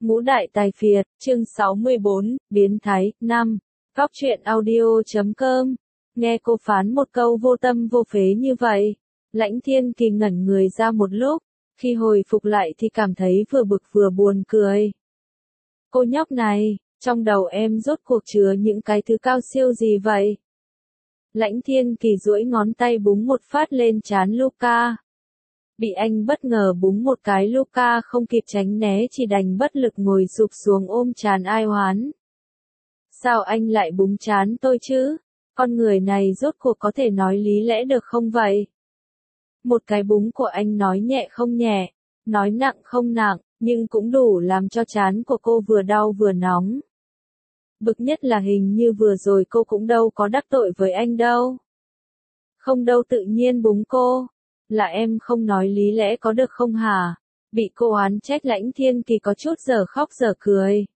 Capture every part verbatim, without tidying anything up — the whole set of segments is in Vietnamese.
Ngũ Đại Tài Phiệt, chương sáu mươi bốn, Biến Thái, năm. Góc truyện audio chấm com. Nghe cô phán một câu vô tâm vô phế như vậy. Lãnh Thiên Kỳ ngẩn người ra một lúc, khi hồi phục lại thì cảm thấy vừa bực vừa buồn cười. Cô nhóc này, trong đầu em rốt cuộc chứa những cái thứ cao siêu gì vậy? Lãnh Thiên Kỳ duỗi ngón tay búng một phát lên trán Luca. Bị anh bất ngờ búng một cái, Luca không kịp tránh né chỉ đành bất lực ngồi sụp xuống ôm trán ai oán. Sao anh lại búng trán tôi chứ? Con người này rốt cuộc có thể nói lý lẽ được không vậy? Một cái búng của anh nói nhẹ không nhẹ, nói nặng không nặng, nhưng cũng đủ làm cho trán của cô vừa đau vừa nóng. Bực nhất là hình như vừa rồi cô cũng đâu có đắc tội với anh đâu. Không đâu, tự nhiên búng cô. Là em không nói lý lẽ có được không hả? Bị cô oán trách, Lãnh Thiên Kỳ có chút giờ khóc giờ cười.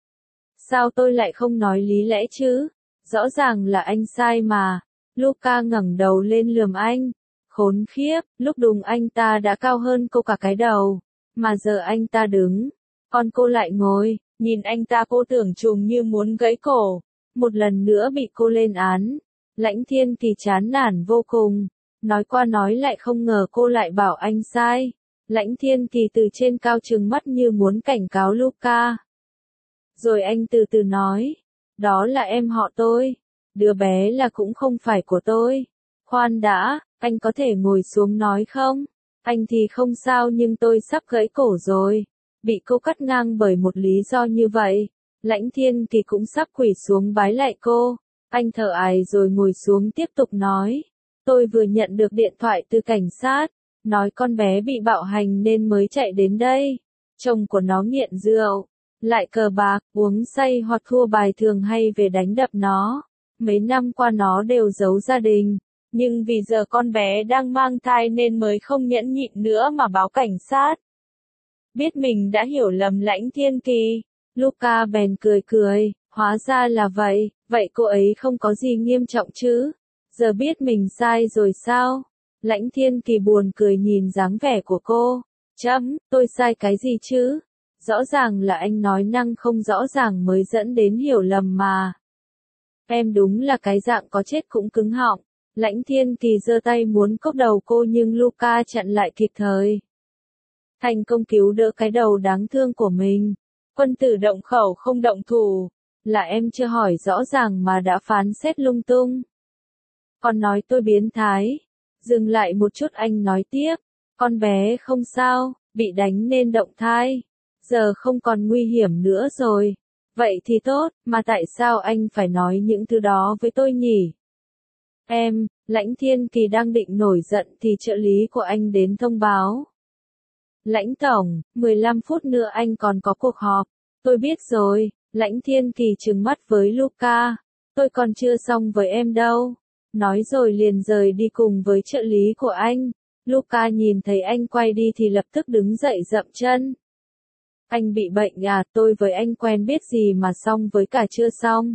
Sao tôi lại không nói lý lẽ chứ? Rõ ràng là anh sai mà. Luca ngẩng đầu lên lườm anh. Khốn khiếp, lúc đúng anh ta đã cao hơn cô cả cái đầu. Mà giờ anh ta đứng, còn cô lại ngồi, nhìn anh ta cô tưởng trùng như muốn gãy cổ. Một lần nữa bị cô lên án. Lãnh Thiên Kỳ chán nản vô cùng. Nói qua nói lại không ngờ cô lại bảo anh sai. Lãnh Thiên Kỳ từ trên cao trừng mắt như muốn cảnh cáo Luca. Rồi anh từ từ nói. Đó là em họ tôi. Đứa bé là cũng không phải của tôi. Khoan đã, anh có thể ngồi xuống nói không? Anh thì không sao nhưng tôi sắp gãy cổ rồi. Bị cô cắt ngang bởi một lý do như vậy. Lãnh Thiên Kỳ cũng sắp quỳ xuống bái lại cô. Anh thở ải rồi ngồi xuống tiếp tục nói. Tôi vừa nhận được điện thoại từ cảnh sát, nói con bé bị bạo hành nên mới chạy đến đây. Chồng của nó nghiện rượu, lại cờ bạc, uống say hoặc thua bài thường hay về đánh đập nó. Mấy năm qua nó đều giấu gia đình, nhưng vì giờ con bé đang mang thai nên mới không nhẫn nhịn nữa mà báo cảnh sát. Biết mình đã hiểu lầm Lãnh Thiên Kỳ, Luca bèn cười cười, hóa ra là vậy, vậy cô ấy không có gì nghiêm trọng chứ? Giờ biết mình sai rồi sao? Lãnh Thiên Kỳ buồn cười nhìn dáng vẻ của cô. Chấm, tôi sai cái gì chứ? Rõ ràng là anh nói năng không rõ ràng mới dẫn đến hiểu lầm mà. Em đúng là cái dạng có chết cũng cứng họng. Lãnh Thiên Kỳ giơ tay muốn cốc đầu cô nhưng Luca chặn lại kịp thời. Thành công cứu đỡ cái đầu đáng thương của mình. Quân tử động khẩu không động thủ. Là em chưa hỏi rõ ràng mà đã phán xét lung tung. Con nói tôi biến thái. Dừng lại một chút, anh nói tiếp. Con bé không sao, bị đánh nên động thai. Giờ không còn nguy hiểm nữa rồi. Vậy thì tốt, mà tại sao anh phải nói những thứ đó với tôi nhỉ? Em, Lãnh Thiên Kỳ đang định nổi giận thì trợ lý của anh đến thông báo. Lãnh Tổng, mười lăm phút nữa anh còn có cuộc họp. Tôi biết rồi, Lãnh Thiên Kỳ trừng mắt với Luca. Tôi còn chưa xong với em đâu. Nói rồi liền rời đi cùng với trợ lý của anh. Luca nhìn thấy anh quay đi thì lập tức đứng dậy dậm chân. Anh bị bệnh à? Tôi với anh quen biết gì mà xong với cả chưa xong.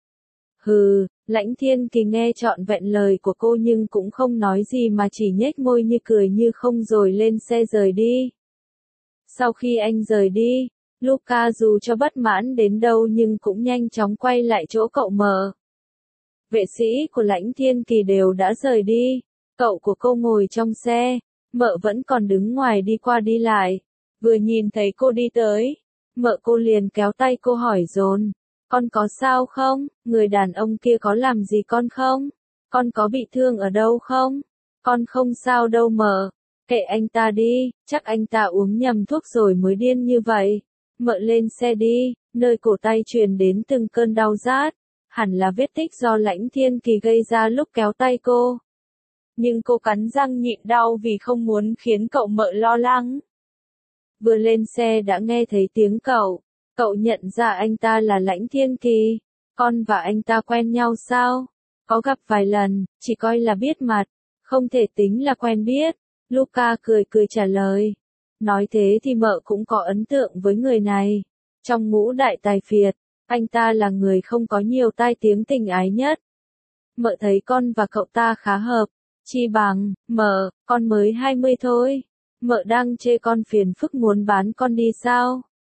Hừ, Lãnh Thiên Kỳ nghe trọn vẹn lời của cô nhưng cũng không nói gì mà chỉ nhếch môi như cười như không rồi lên xe rời đi. Sau khi anh rời đi, Luca dù cho bất mãn đến đâu nhưng cũng nhanh chóng quay lại chỗ cậu Mợ. Vệ sĩ của Lãnh Thiên Kỳ đều đã rời đi, cậu của cô ngồi trong xe, Mợ vẫn còn đứng ngoài đi qua đi lại. Vừa nhìn thấy cô đi tới, Mợ cô liền kéo tay cô hỏi dồn, con có sao không? Người đàn ông kia có làm gì con không? Con có bị thương ở đâu không? Con không sao đâu Mợ, kệ anh ta đi, chắc anh ta uống nhầm thuốc rồi mới điên như vậy. Mợ lên xe đi, nơi cổ tay truyền đến từng cơn đau rát. Hẳn là vết tích do Lãnh Thiên Kỳ gây ra lúc kéo tay cô. Nhưng cô cắn răng nhịn đau vì không muốn khiến cậu Mợ lo lắng. Vừa lên xe đã nghe thấy tiếng cậu. Cậu nhận ra anh ta là Lãnh Thiên Kỳ. Con và anh ta quen nhau sao? Có gặp vài lần, chỉ coi là biết mặt. Không thể tính là quen biết. Luca cười cười trả lời. Nói thế thì Mợ cũng có ấn tượng với người này. Trong ngũ đại tài phiệt, anh ta là người không có nhiều tai tiếng tình ái nhất. Mợ thấy con và cậu ta khá hợp. Chi bằng, Mợ, con mới hai mươi thôi. Mợ đang chê con phiền phức muốn bán con đi sao?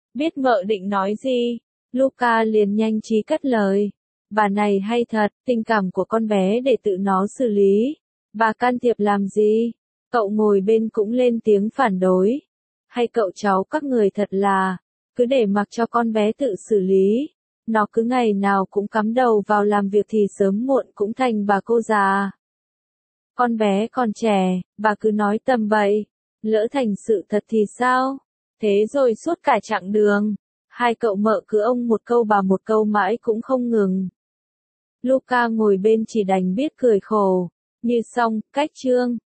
Biết mợ định nói gì, Luca liền nhanh trí cất lời. Bà này hay thật, tình cảm của con bé để tự nó xử lý. Bà can thiệp làm gì? Cậu ngồi bên cũng lên tiếng phản đối. Hay cậu cháu các người thật là, cứ để mặc cho con bé tự xử lý. Nó cứ ngày nào cũng cắm đầu vào làm việc thì sớm muộn cũng thành bà cô già. Con bé còn trẻ, bà cứ nói tầm bậy. Lỡ thành sự thật thì sao? Thế rồi suốt cả chặng đường, hai cậu mợ cứ ông một câu bà một câu mãi cũng không ngừng. Luca ngồi bên chỉ đành biết cười khổ. Như xong, cách chương.